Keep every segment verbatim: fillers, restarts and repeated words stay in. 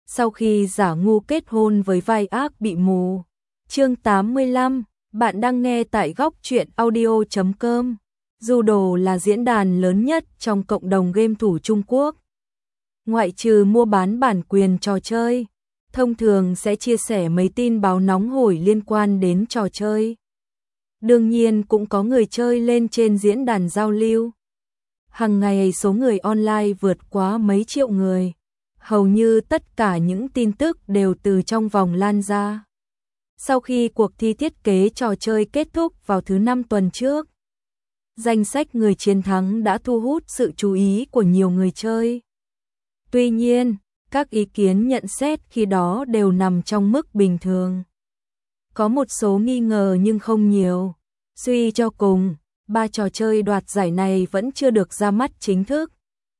sau khi giả ngu kết hôn với vai ác bị mù. Chương tám mươi lăm, bạn đang nghe tại góc truyện audio chấm com. Judo là diễn đàn lớn nhất trong cộng đồng game thủ Trung Quốc. Ngoại trừ mua bán bản quyền trò chơi, thông thường sẽ chia sẻ mấy tin báo nóng hổi liên quan đến trò chơi. Đương nhiên cũng có người chơi lên trên diễn đàn giao lưu. Hàng ngày số người online vượt quá mấy triệu người. Hầu như tất cả những tin tức đều từ trong vòng lan ra. Sau khi cuộc thi thiết kế trò chơi kết thúc vào thứ năm tuần trước, danh sách người chiến thắng đã thu hút sự chú ý của nhiều người chơi. Tuy nhiên, các ý kiến nhận xét khi đó đều nằm trong mức bình thường. Có một số nghi ngờ nhưng không nhiều. Suy cho cùng, ba trò chơi đoạt giải này vẫn chưa được ra mắt chính thức.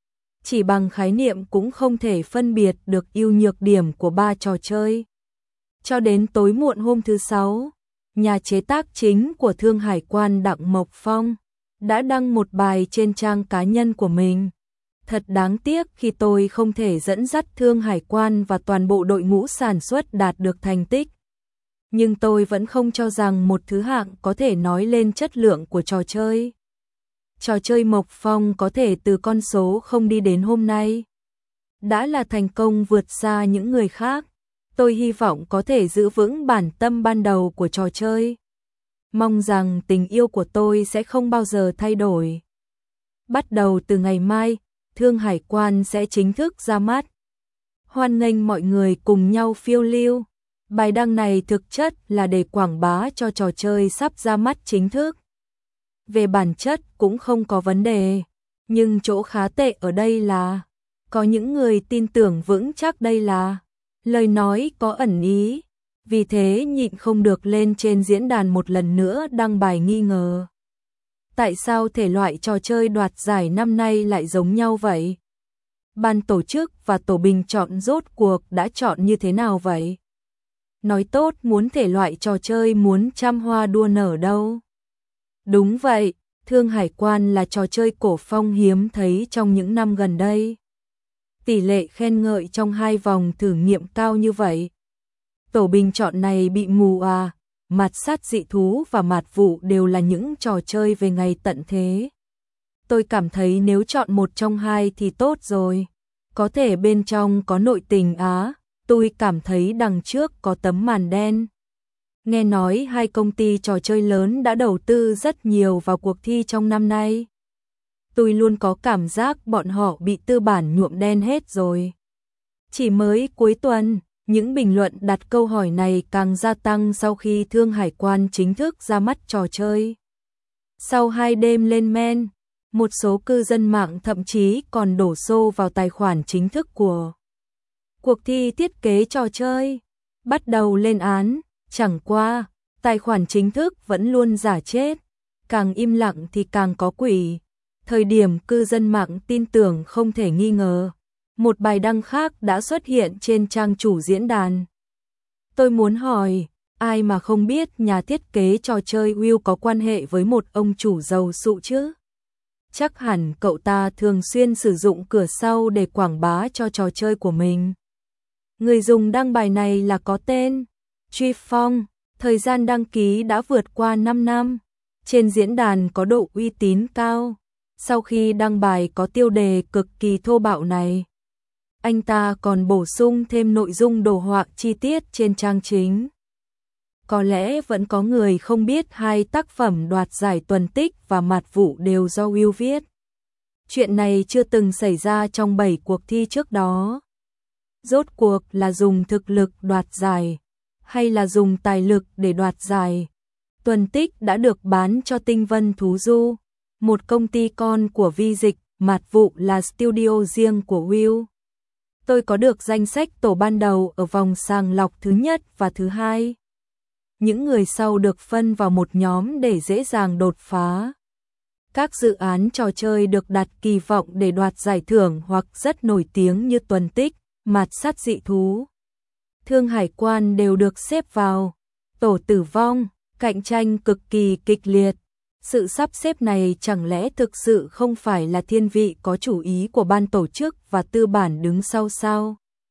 Chỉ bằng khái niệm cũng không thể phân biệt được ưu nhược điểm của ba trò chơi. Cho đến tối muộn hôm thứ Sáu, nhà chế tác chính của Thương Hải Quan Đặng Mộc Phong đã đăng một bài trên trang cá nhân của mình. Thật đáng tiếc khi tôi không thể dẫn dắt Thương Hải Quan và toàn bộ đội ngũ sản xuất đạt được thành tích. Nhưng tôi vẫn không cho rằng một thứ hạng có thể nói lên chất lượng của trò chơi. Trò chơi Mộc Phong có thể từ con số không đi đến hôm nay đã là thành công vượt xa những người khác. Tôi hy vọng có thể giữ vững bản tâm ban đầu của trò chơi. Mong rằng tình yêu của tôi sẽ không bao giờ thay đổi. Bắt đầu từ ngày mai, Thương Hải Quan sẽ chính thức ra mắt. Hoan nghênh mọi người cùng nhau phiêu lưu. Bài đăng này thực chất là để quảng bá cho trò chơi sắp ra mắt chính thức. Về bản chất cũng không có vấn đề, nhưng chỗ khá tệ ở đây là có những người tin tưởng vững chắc đây là lời nói có ẩn ý, vì thế nhịn không được lên trên diễn đàn một lần nữa đăng bài nghi ngờ. Tại sao thể loại trò chơi đoạt giải năm nay lại giống nhau vậy? Ban tổ chức và tổ bình chọn rốt cuộc đã chọn như thế nào vậy? Nói tốt muốn thể loại trò chơi muốn trăm hoa đua nở đâu. Đúng vậy, Thương Hải Quan là trò chơi cổ phong hiếm thấy trong những năm gần đây. Tỷ lệ khen ngợi trong hai vòng thử nghiệm cao như vậy. Tổ bình chọn này bị mù à, Mạt Sát Dị Thú và Mạt Vụ đều là những trò chơi về ngày tận thế. Tôi cảm thấy nếu chọn một trong hai thì tốt rồi. Có thể bên trong có nội tình á, tôi cảm thấy đằng trước có tấm màn đen. Nghe nói hai công ty trò chơi lớn đã đầu tư rất nhiều vào cuộc thi trong năm nay. Tôi luôn có cảm giác bọn họ bị tư bản nhuộm đen hết rồi. Chỉ mới cuối tuần, những bình luận đặt câu hỏi này càng gia tăng sau khi Thương Hải Quan chính thức ra mắt trò chơi. Sau hai đêm lên men, một số cư dân mạng thậm chí còn đổ xô vào tài khoản chính thức của cuộc thi thiết kế trò chơi, bắt đầu lên án. Chẳng qua, tài khoản chính thức vẫn luôn giả chết, càng im lặng thì càng có quỷ. Thời điểm cư dân mạng tin tưởng không thể nghi ngờ, một bài đăng khác đã xuất hiện trên trang chủ diễn đàn. Tôi muốn hỏi, ai mà không biết nhà thiết kế trò chơi Will có quan hệ với một ông chủ giàu sụ chứ? Chắc hẳn cậu ta thường xuyên sử dụng cửa sau để quảng bá cho trò chơi của mình. Người dùng đăng bài này là có tên Truy Phong, thời gian đăng ký đã vượt qua năm năm. Trên diễn đàn có độ uy tín cao. Sau khi đăng bài có tiêu đề cực kỳ thô bạo này, anh ta còn bổ sung thêm nội dung đồ họa chi tiết trên trang chính. Có lẽ vẫn có người không biết hai tác phẩm đoạt giải Tuần Tích và Mạt Vụ đều do Will viết. Chuyện này chưa từng xảy ra trong bảy cuộc thi trước đó. Rốt cuộc là dùng thực lực đoạt giải, hay là dùng tài lực để đoạt giải? Tuần Tích đã được bán cho Tinh Vân Thú Du, một công ty con của Vi Dịch, Mạt Vụ là studio riêng của Will. Tôi có được danh sách tổ ban đầu ở vòng sàng lọc thứ nhất và thứ hai. Những người sau được phân vào một nhóm để dễ dàng đột phá. Các dự án trò chơi được đặt kỳ vọng để đoạt giải thưởng hoặc rất nổi tiếng như Tuần Tích, Mạt Sát Dị Thú, Thương Hải Quan đều được xếp vào tổ tử vong, cạnh tranh cực kỳ kịch liệt. Sự sắp xếp này chẳng lẽ thực sự không phải là thiên vị có chủ ý của ban tổ chức và tư bản đứng sau sao?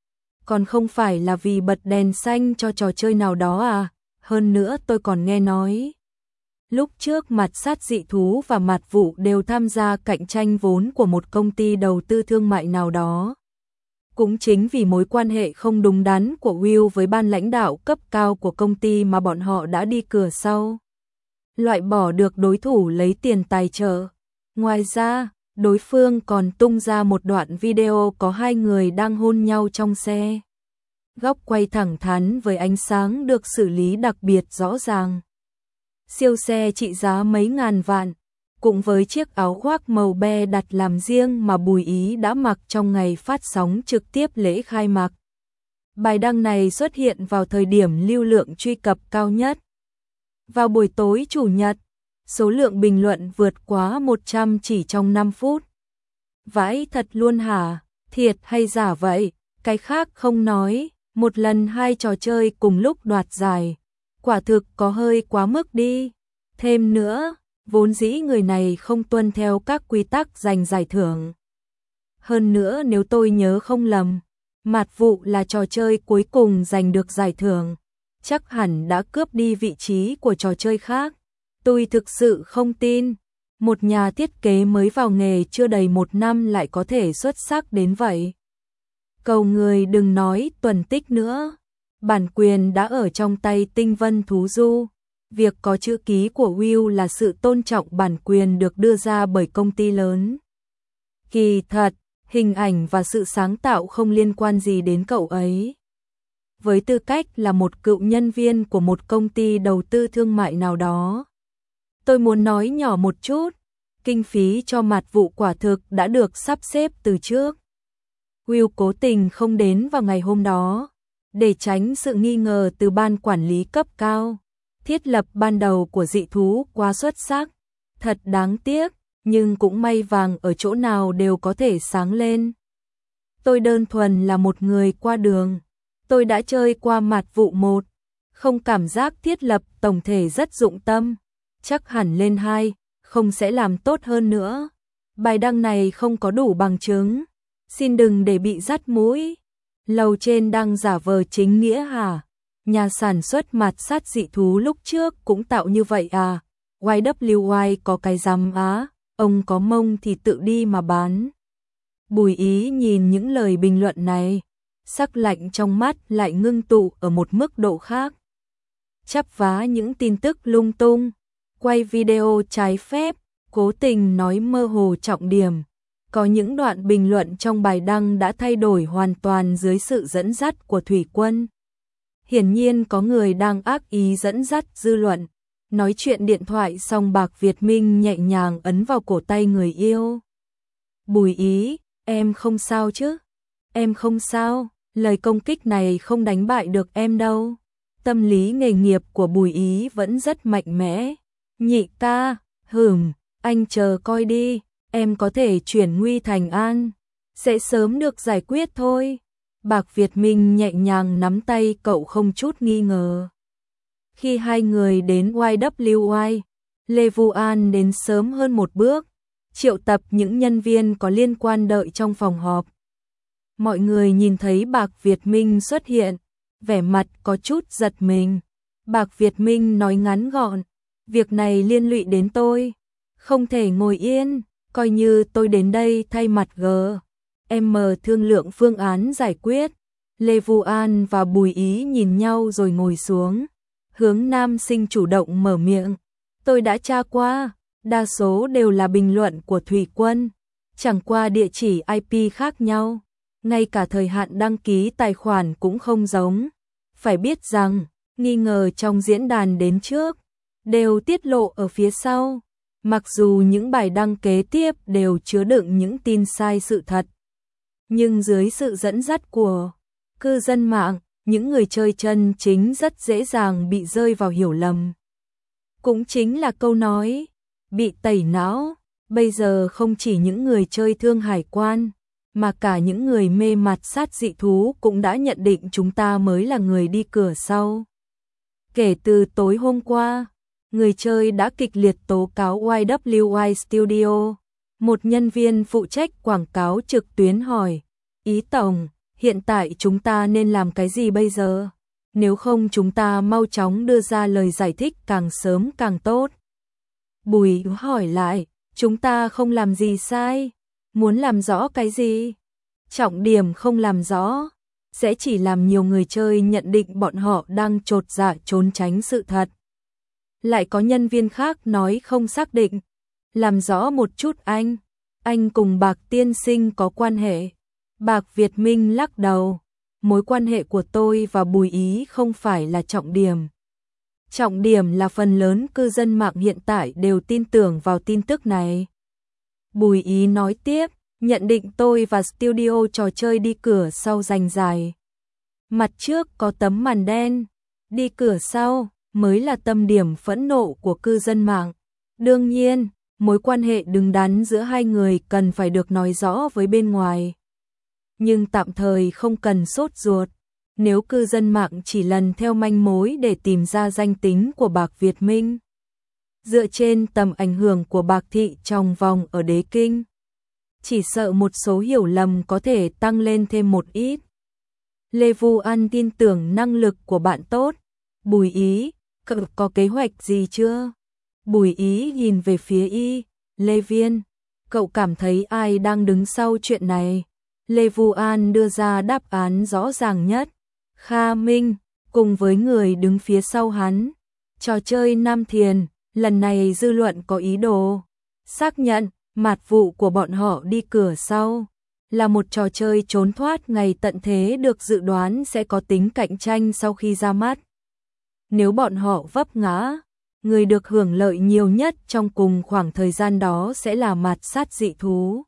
Còn không phải là vì bật đèn xanh cho trò chơi nào đó à? Hơn nữa tôi còn nghe nói, lúc trước Mặt Sát Dị Thú và Mặt Vụ đều tham gia cạnh tranh vốn của một công ty đầu tư thương mại nào đó. Cũng chính vì mối quan hệ không đúng đắn của Will với ban lãnh đạo cấp cao của công ty mà bọn họ đã đi cửa sau, loại bỏ được đối thủ lấy tiền tài trợ. Ngoài ra, đối phương còn tung ra một đoạn video có hai người đang hôn nhau trong xe. Góc quay thẳng thắn với ánh sáng được xử lý đặc biệt rõ ràng. Siêu xe trị giá mấy ngàn vạn, cùng với chiếc áo khoác màu be đặt làm riêng mà Bùi Ý đã mặc trong ngày phát sóng trực tiếp lễ khai mạc. Bài đăng này xuất hiện vào thời điểm lưu lượng truy cập cao nhất. Vào buổi tối Chủ nhật, số lượng bình luận vượt quá một trăm chỉ trong năm phút. Vãi thật luôn hả? Thiệt hay giả vậy? Cái khác không nói, một lần hai trò chơi cùng lúc đoạt giải. Quả thực có hơi quá mức đi. Thêm nữa, vốn dĩ người này không tuân theo các quy tắc giành giải thưởng. Hơn nữa nếu tôi nhớ không lầm, Mặt Vụ là trò chơi cuối cùng giành được giải thưởng. Chắc hẳn đã cướp đi vị trí của trò chơi khác. Tôi thực sự không tin, một nhà thiết kế mới vào nghề chưa đầy một năm lại có thể xuất sắc đến vậy. Cầu người đừng nói tuần tích nữa. Bản quyền đã ở trong tay Tinh Vân Thú Du. Việc có chữ ký của Will là sự tôn trọng bản quyền được đưa ra bởi công ty lớn. Kỳ thật, hình ảnh và sự sáng tạo không liên quan gì đến cậu ấy. Với tư cách là một cựu nhân viên của một công ty đầu tư thương mại nào đó, tôi muốn nói nhỏ một chút, kinh phí cho Mặt Vụ quả thực đã được sắp xếp từ trước. Will cố tình không đến vào ngày hôm đó, để tránh sự nghi ngờ từ ban quản lý cấp cao. Thiết lập ban đầu của dị thú quá xuất sắc, thật đáng tiếc, nhưng cũng may vàng ở chỗ nào đều có thể sáng lên. Tôi đơn thuần là một người qua đường, tôi đã chơi qua Mặt Vụ một, không cảm giác thiết lập tổng thể rất dụng tâm, chắc hẳn lên hai, không sẽ làm tốt hơn nữa. Bài đăng này không có đủ bằng chứng, xin đừng để bị dắt mũi. Lầu trên đang giả vờ chính nghĩa hả? Nhà sản xuất Mặt Sát Dị Thú lúc trước cũng tạo như vậy à? Y W Y có cái rắm á, ông có mông thì tự đi mà bán. Bùi Ý nhìn những lời bình luận này, sắc lạnh trong mắt lại ngưng tụ ở một mức độ khác. Chắp vá những tin tức lung tung, quay video trái phép, cố tình nói mơ hồ trọng điểm. Có những đoạn bình luận trong bài đăng đã thay đổi hoàn toàn dưới sự dẫn dắt của Thủy Quân. Hiển nhiên có người đang ác ý dẫn dắt dư luận. Nói chuyện điện thoại xong Bạc Việt Minh nhẹ nhàng ấn vào cổ tay người yêu. Bùi Ý, em không sao chứ? Em không sao, lời công kích này không đánh bại được em đâu. Tâm lý nghề nghiệp của Bùi Ý vẫn rất mạnh mẽ. Nhị ca, hửm, anh chờ coi đi, em có thể chuyển nguy thành an, sẽ sớm được giải quyết thôi. Bạc Việt Minh nhẹ nhàng nắm tay cậu không chút nghi ngờ. Khi hai người đến Y W Y, Lê Vu An đến sớm hơn một bước, triệu tập những nhân viên có liên quan đợi trong phòng họp. Mọi người nhìn thấy Bạc Việt Minh xuất hiện, vẻ mặt có chút giật mình. Bạc Việt Minh nói ngắn gọn, việc này liên lụy đến tôi, không thể ngồi yên, coi như tôi đến đây thay mặt G. M thương lượng phương án giải quyết. Lê Vu An và Bùi Ý nhìn nhau rồi ngồi xuống. Hướng nam sinh chủ động mở miệng. Tôi đã tra qua, đa số đều là bình luận của Thủy Quân, chẳng qua địa chỉ I P khác nhau, ngay cả thời hạn đăng ký tài khoản cũng không giống. Phải biết rằng, nghi ngờ trong diễn đàn đến trước, đều tiết lộ ở phía sau. Mặc dù những bài đăng kế tiếp đều chứa đựng những tin sai sự thật, nhưng dưới sự dẫn dắt của cư dân mạng, những người chơi chân chính rất dễ dàng bị rơi vào hiểu lầm. Cũng chính là câu nói, bị tẩy não, bây giờ không chỉ những người chơi Thương Hải Quan, mà cả những người mê Mặt Sát Dị Thú cũng đã nhận định chúng ta mới là người đi cửa sau. Kể từ tối hôm qua, người chơi đã kịch liệt tố cáo Y W Y Studio. Một nhân viên phụ trách quảng cáo trực tuyến hỏi, Ý tổng, hiện tại chúng ta nên làm cái gì bây giờ? Nếu không chúng ta mau chóng đưa ra lời giải thích càng sớm càng tốt. Bùi hỏi lại, chúng ta không làm gì sai, muốn làm rõ cái gì? Trọng điểm không làm rõ, sẽ chỉ làm nhiều người chơi nhận định bọn họ đang chột dạ trốn tránh sự thật. Lại có nhân viên khác nói không xác định, làm rõ một chút anh, anh cùng Bạc tiên sinh có quan hệ. Bạc Việt Minh lắc đầu, mối quan hệ của tôi và Bùi Ý không phải là trọng điểm. Trọng điểm là phần lớn cư dân mạng hiện tại đều tin tưởng vào tin tức này. Bùi Ý nói tiếp, nhận định tôi và studio trò chơi đi cửa sau rành dài. Mặt trước có tấm màn đen, đi cửa sau mới là tâm điểm phẫn nộ của cư dân mạng. Đương nhiên, mối quan hệ đứng đắn giữa hai người cần phải được nói rõ với bên ngoài. Nhưng tạm thời không cần sốt ruột. Nếu cư dân mạng chỉ lần theo manh mối để tìm ra danh tính của Bạc Việt Minh, dựa trên tầm ảnh hưởng của Bạc Thị trong vòng ở Đế Kinh, chỉ sợ một số hiểu lầm có thể tăng lên thêm một ít. Lê Vu An tin tưởng năng lực của bạn tốt. Bùi Ý, cậu có kế hoạch gì chưa? Bùi Ý nhìn về phía y, Lê Viên, cậu cảm thấy ai đang đứng sau chuyện này? Lê Vu An đưa ra đáp án rõ ràng nhất. Kha Minh, cùng với người đứng phía sau hắn. Trò chơi Nam Thiền, lần này dư luận có ý đồ xác nhận mạt vụ của bọn họ đi cửa sau là một trò chơi trốn thoát ngày tận thế được dự đoán sẽ có tính cạnh tranh sau khi ra mắt. Nếu bọn họ vấp ngã, người được hưởng lợi nhiều nhất trong cùng khoảng thời gian đó sẽ là mạt sát dị thú.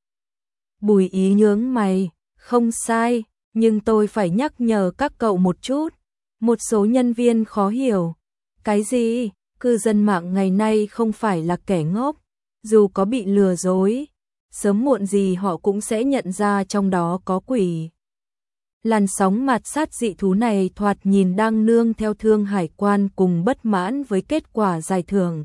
Bùi Ý nhướng mày, không sai, nhưng tôi phải nhắc nhở các cậu một chút. Một số nhân viên khó hiểu. Cái gì? Cư dân mạng ngày nay không phải là kẻ ngốc. Dù có bị lừa dối, sớm muộn gì họ cũng sẽ nhận ra trong đó có quỷ. Làn sóng mạt sát dị thú này thoạt nhìn đang nương theo Thương Hải Quan cùng bất mãn với kết quả giải thưởng.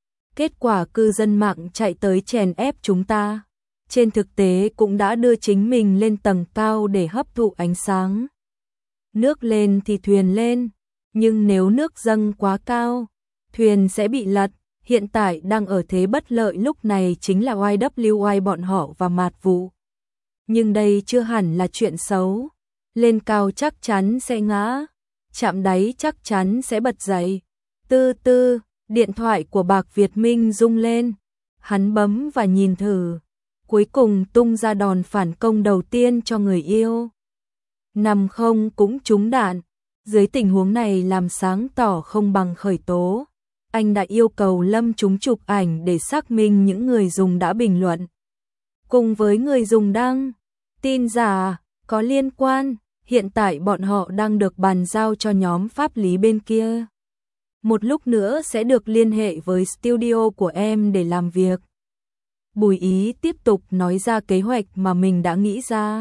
Kết quả cư dân mạng chạy tới chèn ép chúng ta, trên thực tế cũng đã đưa chính mình lên tầng cao để hấp thụ ánh sáng. Nước lên thì thuyền lên, nhưng nếu nước dâng quá cao, thuyền sẽ bị lật. Hiện tại đang ở thế bất lợi lúc này chính là i vê kép bọn họ và mạt vụ. Nhưng đây chưa hẳn là chuyện xấu. Lên cao chắc chắn sẽ ngã, chạm đáy chắc chắn sẽ bật dậy. Tư tư, điện thoại của Bạc Việt Minh rung lên. Hắn bấm và nhìn thử. Cuối cùng tung ra đòn phản công đầu tiên cho người yêu. Nằm không cũng trúng đạn. Dưới tình huống này làm sáng tỏ không bằng khởi tố. Anh đã yêu cầu Lâm chúng chụp ảnh để xác minh những người dùng đã bình luận. Cùng với người dùng đăng tin giả có liên quan, hiện tại bọn họ đang được bàn giao cho nhóm pháp lý bên kia. Một lúc nữa sẽ được liên hệ với studio của em để làm việc. Bùi Ý tiếp tục nói ra kế hoạch mà mình đã nghĩ ra.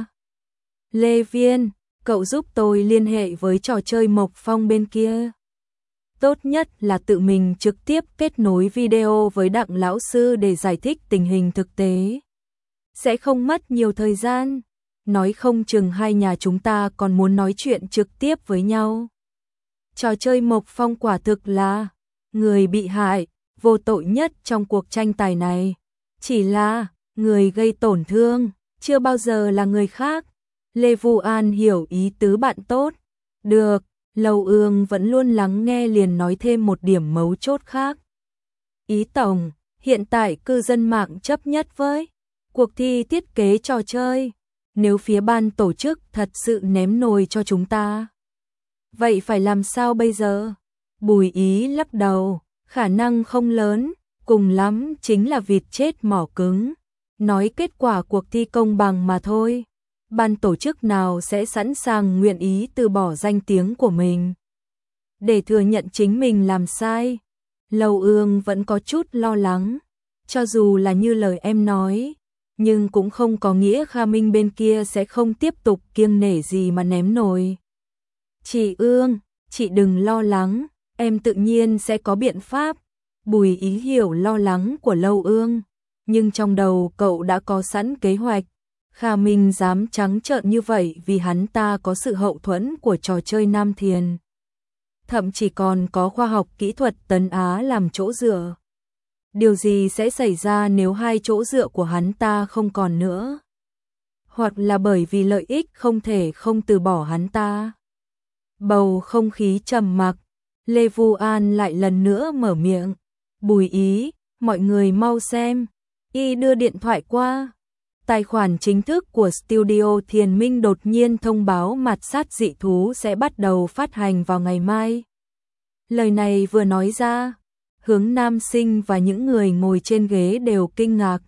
Lê Viên, cậu giúp tôi liên hệ với trò chơi Mộc Phong bên kia. Tốt nhất là tự mình trực tiếp kết nối video với Đặng lão sư để giải thích tình hình thực tế. Sẽ không mất nhiều thời gian, nói không chừng hai nhà chúng ta còn muốn nói chuyện trực tiếp với nhau. Trò chơi Mộc Phong quả thực là người bị hại, vô tội nhất trong cuộc tranh tài này. Chỉ là người gây tổn thương, chưa bao giờ là người khác. Lê Vu An hiểu ý tứ bạn tốt. Được. Lâu Ương vẫn luôn lắng nghe liền nói thêm một điểm mấu chốt khác. Ý tổng, hiện tại cư dân mạng chấp nhất với cuộc thi thiết kế trò chơi. Nếu phía ban tổ chức thật sự ném nồi cho chúng ta, vậy phải làm sao bây giờ? Bùi Ý lắc đầu, khả năng không lớn, cùng lắm chính là vịt chết mỏ cứng. Nói kết quả cuộc thi công bằng mà thôi. Ban tổ chức nào sẽ sẵn sàng nguyện ý từ bỏ danh tiếng của mình để thừa nhận chính mình làm sai? Lâu Ương vẫn có chút lo lắng. Cho dù là như lời em nói, nhưng cũng không có nghĩa Kha Minh bên kia sẽ không tiếp tục kiêng nể gì mà ném nồi. Chị Ương, chị đừng lo lắng, em tự nhiên sẽ có biện pháp. Bùi Ý hiểu lo lắng của Lâu Ương, nhưng trong đầu cậu đã có sẵn kế hoạch. Kha Minh dám trắng trợn như vậy vì hắn ta có sự hậu thuẫn của trò chơi Nam Thiền. Thậm chí còn có khoa học kỹ thuật Tấn Á làm chỗ dựa. Điều gì sẽ xảy ra nếu hai chỗ dựa của hắn ta không còn nữa? Hoặc là bởi vì lợi ích không thể không từ bỏ hắn ta. Bầu không khí trầm mặc, Lê Vu An lại lần nữa mở miệng. Bùi Ý, mọi người mau xem. Y đưa điện thoại qua. Tài khoản chính thức của Studio Thiền Minh đột nhiên thông báo Mạt Sát Dị Thú sẽ bắt đầu phát hành vào ngày mai. Lời này vừa nói ra, Hướng Nam Sinh và những người ngồi trên ghế đều kinh ngạc.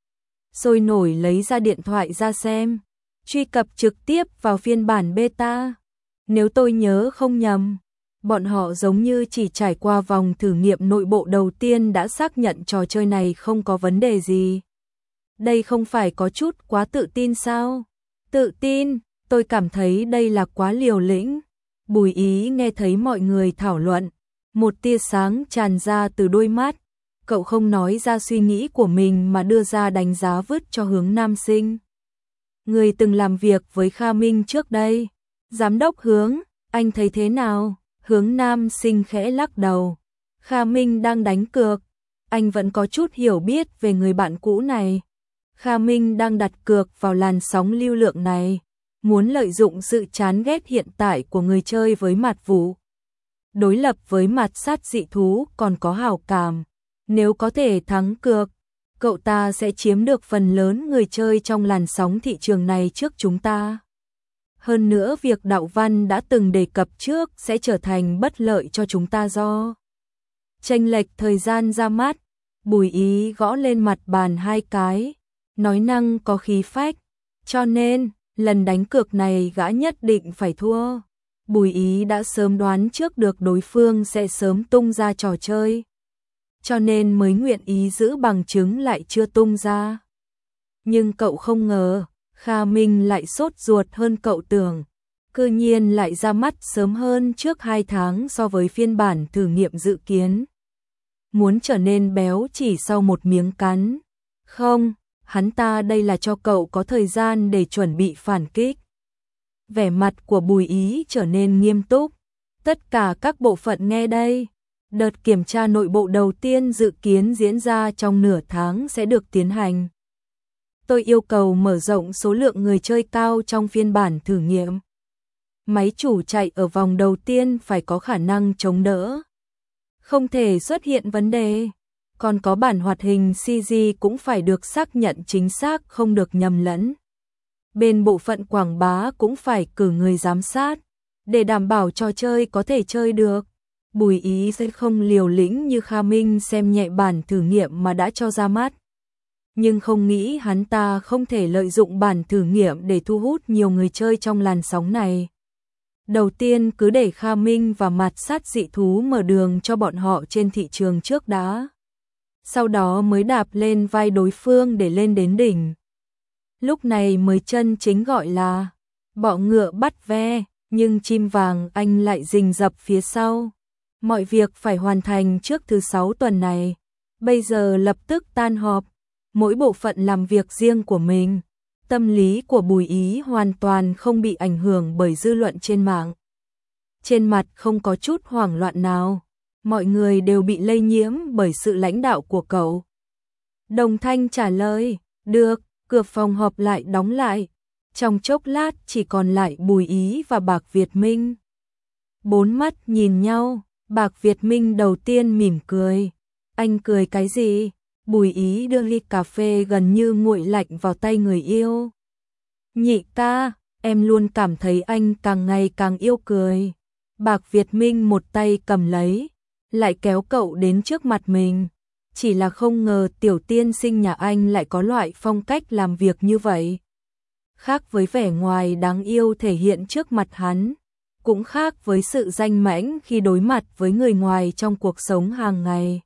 Sôi nổi lấy ra điện thoại ra xem, truy cập trực tiếp vào phiên bản beta. Nếu tôi nhớ không nhầm, bọn họ giống như chỉ trải qua vòng thử nghiệm nội bộ đầu tiên đã xác nhận trò chơi này không có vấn đề gì. Đây không phải có chút quá tự tin sao? Tự tin, tôi cảm thấy đây là quá liều lĩnh. Bùi Ý nghe thấy mọi người thảo luận, một tia sáng tràn ra từ đôi mắt. Cậu không nói ra suy nghĩ của mình mà đưa ra đánh giá vứt cho Hướng Nam Sinh. Người từng làm việc với Kha Minh trước đây. Giám đốc Hướng, anh thấy thế nào? Hướng Nam Sinh khẽ lắc đầu. Kha Minh đang đánh cược. Anh vẫn có chút hiểu biết về người bạn cũ này. Kha Minh đang đặt cược vào làn sóng lưu lượng này, muốn lợi dụng sự chán ghét hiện tại của người chơi với Mạt Vũ. Đối lập với Mạt Sát Dị Thú còn có hảo cảm. Nếu có thể thắng cược, cậu ta sẽ chiếm được phần lớn người chơi trong làn sóng thị trường này trước chúng ta. Hơn nữa việc Đạo Văn đã từng đề cập trước sẽ trở thành bất lợi cho chúng ta do chênh lệch thời gian ra mắt. Bùi Ý gõ lên mặt bàn hai cái, nói năng có khí phách, cho nên lần đánh cược này gã nhất định phải thua. Bùi Ý đã sớm đoán trước được đối phương sẽ sớm tung ra trò chơi, cho nên mới nguyện ý giữ bằng chứng lại chưa tung ra. Nhưng cậu không ngờ, Kha Minh lại sốt ruột hơn cậu tưởng, cư nhiên lại ra mắt sớm hơn trước hai tháng so với phiên bản thử nghiệm dự kiến. Muốn trở nên béo chỉ sau một miếng cắn. Không, hắn ta đây là cho cậu có thời gian để chuẩn bị phản kích. Vẻ mặt của Bùi Ý trở nên nghiêm túc. Tất cả các bộ phận nghe đây. Đợt kiểm tra nội bộ đầu tiên dự kiến diễn ra trong nửa tháng sẽ được tiến hành. Tôi yêu cầu mở rộng số lượng người chơi cao trong phiên bản thử nghiệm. Máy chủ chạy ở vòng đầu tiên phải có khả năng chống đỡ, không thể xuất hiện vấn đề. Còn có bản hoạt hình xê giê cũng phải được xác nhận chính xác, không được nhầm lẫn. Bên bộ phận quảng bá cũng phải cử người giám sát, để đảm bảo trò chơi có thể chơi được. Bùi Ý sẽ không liều lĩnh như Kha Minh xem nhẹ bản thử nghiệm mà đã cho ra mắt. Nhưng không nghĩ hắn ta không thể lợi dụng bản thử nghiệm để thu hút nhiều người chơi trong làn sóng này. Đầu tiên cứ để Kha Minh và Mạt Sát Dị Thú mở đường cho bọn họ trên thị trường trước đã. Sau đó mới đạp lên vai đối phương để lên đến đỉnh. Lúc này mới chân chính gọi là bọ ngựa bắt ve, nhưng chim vàng anh lại rình rập phía sau. Mọi việc phải hoàn thành trước thứ sáu tuần này. Bây giờ lập tức tan họp, mỗi bộ phận làm việc riêng của mình. Tâm lý của Bùi Ý hoàn toàn không bị ảnh hưởng bởi dư luận trên mạng. Trên mặt không có chút hoảng loạn nào, mọi người đều bị lây nhiễm bởi sự lãnh đạo của cậu. Đồng thanh trả lời, được, cửa phòng họp lại đóng lại. Trong chốc lát chỉ còn lại Bùi Ý và Bạc Việt Minh. Bốn mắt nhìn nhau, Bạc Việt Minh đầu tiên mỉm cười. Anh cười cái gì? Bùi Ý đưa ly cà phê gần như nguội lạnh vào tay người yêu. Nhị ca, em luôn cảm thấy anh càng ngày càng yêu cười. Bạc Việt Minh một tay cầm lấy, lại kéo cậu đến trước mặt mình. Chỉ là không ngờ tiểu tiên sinh nhà anh lại có loại phong cách làm việc như vậy. Khác với vẻ ngoài đáng yêu thể hiện trước mặt hắn, cũng khác với sự danh mãnh khi đối mặt với người ngoài trong cuộc sống hàng ngày.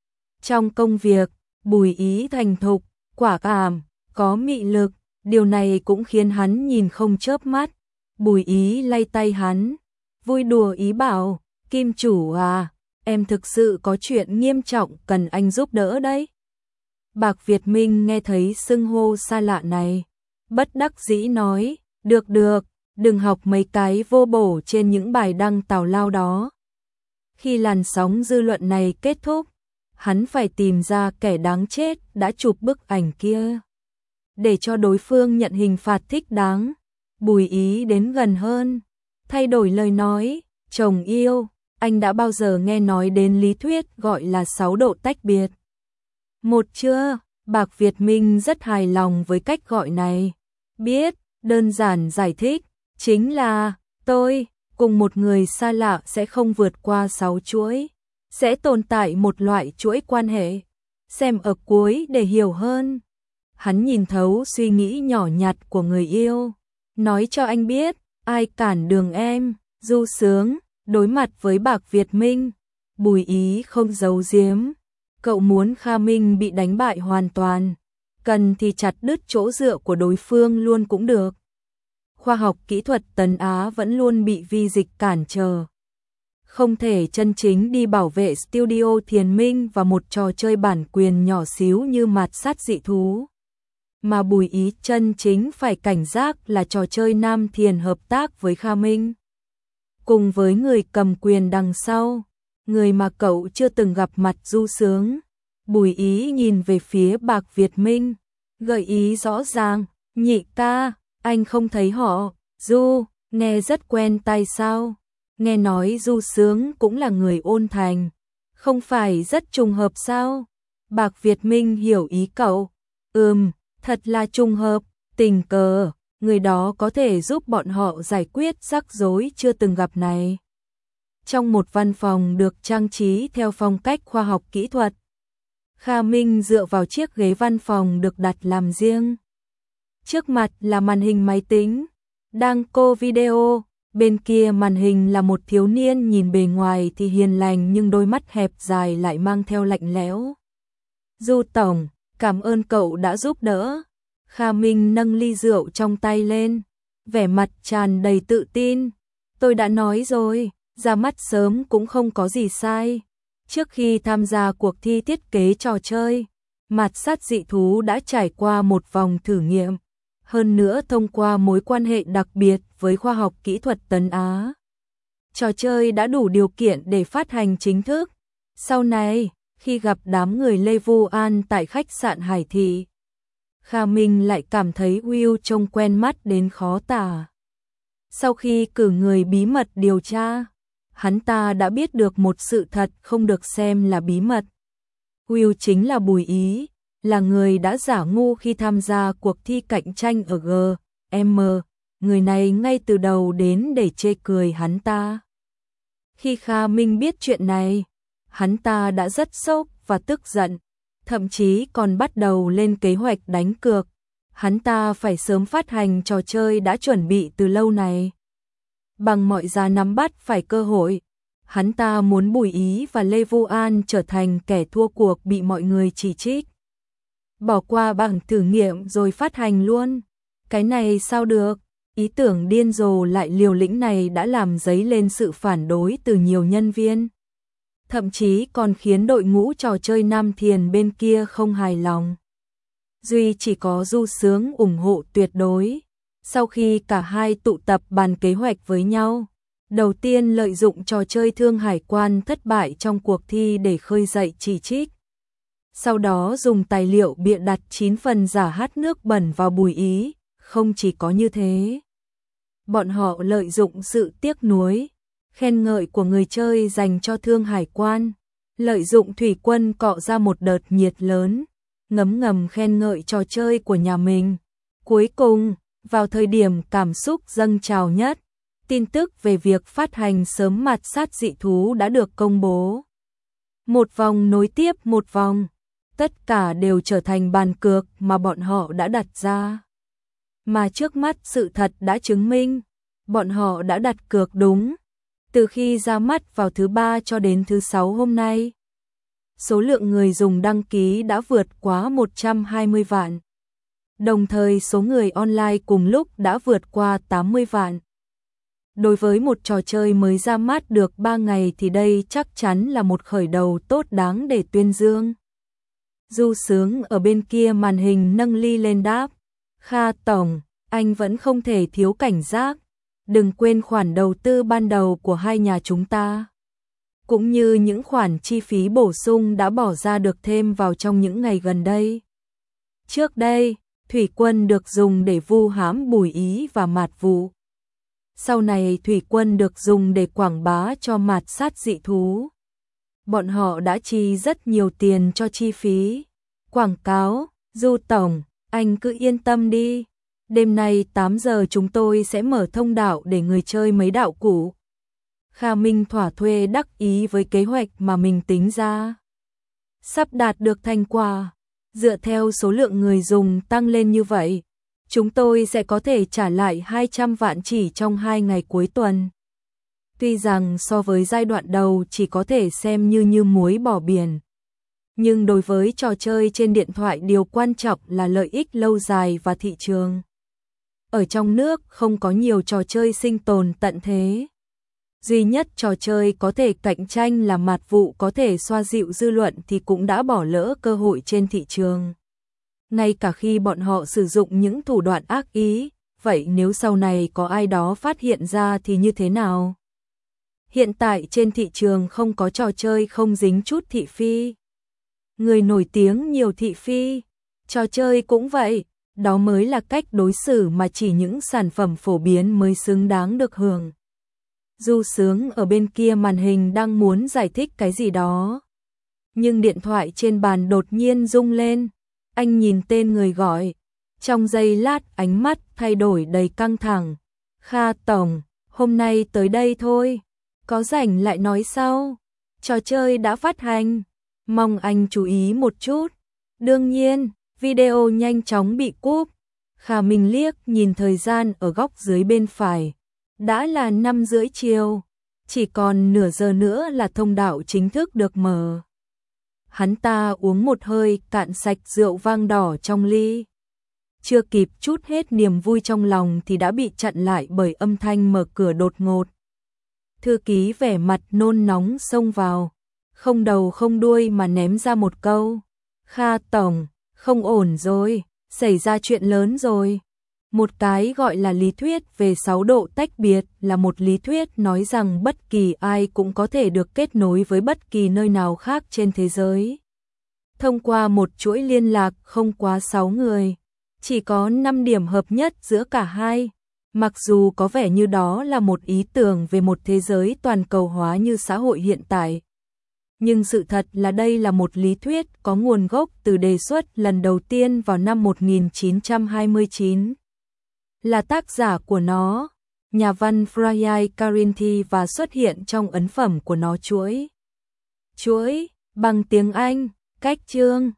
Trong công việc, Bùi Ý thành thục, quả cảm, có mị lực, điều này cũng khiến hắn nhìn không chớp mắt. Bùi Ý lay tay hắn, vui đùa ý bảo, Kim chủ à, em thực sự có chuyện nghiêm trọng cần anh giúp đỡ đấy. Bạc Việt Minh nghe thấy xưng hô xa lạ này, bất đắc dĩ nói, được được, đừng học mấy cái vô bổ trên những bài đăng tào lao đó. Khi làn sóng dư luận này kết thúc, hắn phải tìm ra kẻ đáng chết đã chụp bức ảnh kia, để cho đối phương nhận hình phạt thích đáng. Bùi Ý đến gần hơn, thay đổi lời nói, chồng yêu, anh đã bao giờ nghe nói đến lý thuyết gọi là sáu độ tách biệt? Một chưa, Bạc Việt Minh rất hài lòng với cách gọi này. Biết, đơn giản giải thích, chính là, tôi, cùng một người xa lạ sẽ không vượt qua sáu chuỗi, sẽ tồn tại một loại chuỗi quan hệ. Xem ở cuối để hiểu hơn. Hắn nhìn thấu suy nghĩ nhỏ nhặt của người yêu, nói cho anh biết, ai cản đường em. Du Sướng, đối mặt với Bạc Việt Minh, Bùi Ý không giấu giếm. Cậu muốn Kha Minh bị đánh bại hoàn toàn, cần thì chặt đứt chỗ dựa của đối phương luôn cũng được. Khoa học kỹ thuật Tấn Á vẫn luôn bị vi dịch cản trở, không thể chân chính đi bảo vệ studio Thiền Minh và một trò chơi bản quyền nhỏ xíu như Mạt Sát Dị Thú. Mà Bùi Ý chân chính phải cảnh giác là trò chơi Nam Thiền hợp tác với Kha Minh, cùng với người cầm quyền đằng sau, người mà cậu chưa từng gặp mặt. Du Sướng, Bùi Ý nhìn về phía Bạc Việt Minh, gợi ý rõ ràng, nhị ca, anh không thấy họ, Du, nghe rất quen tai sao, nghe nói Du Sướng cũng là người Ôn Thành, không phải rất trùng hợp sao? Bạc Việt Minh hiểu ý cậu, ừm, thật là trùng hợp, tình cờ, người đó có thể giúp bọn họ giải quyết rắc rối chưa từng gặp này. Trong một văn phòng được trang trí theo phong cách khoa học kỹ thuật, Kha Minh dựa vào chiếc ghế văn phòng được đặt làm riêng. Trước mặt là màn hình máy tính, đang cô video, bên kia màn hình là một thiếu niên nhìn bề ngoài thì hiền lành nhưng đôi mắt hẹp dài lại mang theo lạnh lẽo. Du tổng, cảm ơn cậu đã giúp đỡ. Kha Minh nâng ly rượu trong tay lên, vẻ mặt tràn đầy tự tin. Tôi đã nói rồi, ra mắt sớm cũng không có gì sai. Trước khi tham gia cuộc thi thiết kế trò chơi, Mạt Sát Dị Thú đã trải qua một vòng thử nghiệm, hơn nữa thông qua mối quan hệ đặc biệt với khoa học kỹ thuật Tấn Á. Trò chơi đã đủ điều kiện để phát hành chính thức. Sau này, khi gặp đám người Lê Vu An tại khách sạn Hải Thị, Kha Minh lại cảm thấy Will trông quen mắt đến khó tả. Sau khi cử người bí mật điều tra, hắn ta đã biết được một sự thật không được xem là bí mật. Will chính là Bùi Ý, là người đã giả ngu khi tham gia cuộc thi cạnh tranh ở G M. Người này ngay từ đầu đến để chê cười hắn ta. Khi Kha Minh biết chuyện này, hắn ta đã rất sốc và tức giận, thậm chí còn bắt đầu lên kế hoạch đánh cược. Hắn ta phải sớm phát hành trò chơi đã chuẩn bị từ lâu này, bằng mọi giá nắm bắt phải cơ hội. Hắn ta muốn Bùi Ý và Lê Vu An trở thành kẻ thua cuộc bị mọi người chỉ trích. Bỏ qua bảng thử nghiệm rồi phát hành luôn. Cái này sao được? Ý tưởng điên rồ lại liều lĩnh này đã làm dấy lên sự phản đối từ nhiều nhân viên, thậm chí còn khiến đội ngũ trò chơi Nam Thiền bên kia không hài lòng. Duy chỉ có Du Sướng ủng hộ tuyệt đối. Sau khi cả hai tụ tập bàn kế hoạch với nhau, đầu tiên lợi dụng trò chơi Thương Hải Quan thất bại trong cuộc thi để khơi dậy chỉ trích. Sau đó dùng tài liệu bịa đặt chín phần giả hát nước bẩn vào Bùi Ý. Không chỉ có như thế, bọn họ lợi dụng sự tiếc nuối, khen ngợi của người chơi dành cho Thương Hải Quan, lợi dụng thủy quân cọ ra một đợt nhiệt lớn, ngấm ngầm khen ngợi trò chơi của nhà mình. Cuối cùng, vào thời điểm cảm xúc dâng trào nhất, tin tức về việc phát hành sớm Mạt Sát Dị Thú đã được công bố. Một vòng nối tiếp một vòng, tất cả đều trở thành bàn cược mà bọn họ đã đặt ra. Mà trước mắt sự thật đã chứng minh, bọn họ đã đặt cược đúng. Từ khi ra mắt vào thứ ba cho đến thứ sáu hôm nay, số lượng người dùng đăng ký đã vượt quá một trăm hai mươi vạn. Đồng thời số người online cùng lúc đã vượt qua tám mươi vạn. Đối với một trò chơi mới ra mắt được ba ngày thì đây chắc chắn là một khởi đầu tốt đáng để tuyên dương. Du Sướng ở bên kia màn hình nâng ly lên đáp, Kha tổng, anh vẫn không thể thiếu cảnh giác. Đừng quên khoản đầu tư ban đầu của hai nhà chúng ta, cũng như những khoản chi phí bổ sung đã bỏ ra được thêm vào trong những ngày gần đây. Trước đây, thủy quân được dùng để vu hãm Bùi Ý và Mạt Vũ. Sau này thủy quân được dùng để quảng bá cho mạt sát dị thú. Bọn họ đã chi rất nhiều tiền cho chi phí quảng cáo. Du tổng, anh cứ yên tâm đi. Đêm nay tám giờ chúng tôi sẽ mở thông đạo để người chơi mấy đạo cũ. Kha Minh thỏa thuê đắc ý với kế hoạch mà mình tính ra. Sắp đạt được thành quả. Dựa theo số lượng người dùng tăng lên như vậy, chúng tôi sẽ có thể trả lại hai trăm vạn chỉ trong hai ngày cuối tuần. Tuy rằng so với giai đoạn đầu chỉ có thể xem như như muối bỏ biển, nhưng đối với trò chơi trên điện thoại điều quan trọng là lợi ích lâu dài và thị trường. Ở trong nước không có nhiều trò chơi sinh tồn tận thế. Duy nhất trò chơi có thể cạnh tranh là Mạt Vụ có thể xoa dịu dư luận thì cũng đã bỏ lỡ cơ hội trên thị trường. Ngay cả khi bọn họ sử dụng những thủ đoạn ác ý, vậy nếu sau này có ai đó phát hiện ra thì như thế nào? Hiện tại trên thị trường không có trò chơi không dính chút thị phi. Người nổi tiếng nhiều thị phi, trò chơi cũng vậy, đó mới là cách đối xử mà chỉ những sản phẩm phổ biến mới xứng đáng được hưởng. Du Sướng ở bên kia màn hình đang muốn giải thích cái gì đó, nhưng điện thoại trên bàn đột nhiên rung lên. Anh nhìn tên người gọi, trong giây lát ánh mắt thay đổi đầy căng thẳng. Kha tổng, hôm nay tới đây thôi, có rảnh lại nói sau. Trò chơi đã phát hành, mong anh chú ý một chút. Đương nhiên, video nhanh chóng bị cúp. Kha Minh liếc nhìn thời gian ở góc dưới bên phải. Đã là năm rưỡi chiều, chỉ còn nửa giờ nữa là thông đạo chính thức được mở. Hắn ta uống một hơi cạn sạch rượu vang đỏ trong ly. Chưa kịp chút hết niềm vui trong lòng thì đã bị chặn lại bởi âm thanh mở cửa đột ngột. Thư ký vẻ mặt nôn nóng xông vào, không đầu không đuôi mà ném ra một câu. Kha tổng, không ổn rồi, xảy ra chuyện lớn rồi. Một cái gọi là lý thuyết về sáu độ tách biệt là một lý thuyết nói rằng bất kỳ ai cũng có thể được kết nối với bất kỳ nơi nào khác trên thế giới. Thông qua một chuỗi liên lạc không quá sáu người, chỉ có năm điểm hợp nhất giữa cả hai. Mặc dù có vẻ như đó là một ý tưởng về một thế giới toàn cầu hóa như xã hội hiện tại, nhưng sự thật là đây là một lý thuyết có nguồn gốc từ đề xuất lần đầu tiên vào năm một nghìn chín trăm hai mươi chín. Là tác giả của nó, nhà văn Friai Carinthi và xuất hiện trong ấn phẩm của nó chuỗi. Chuỗi, bằng tiếng Anh, cách chương.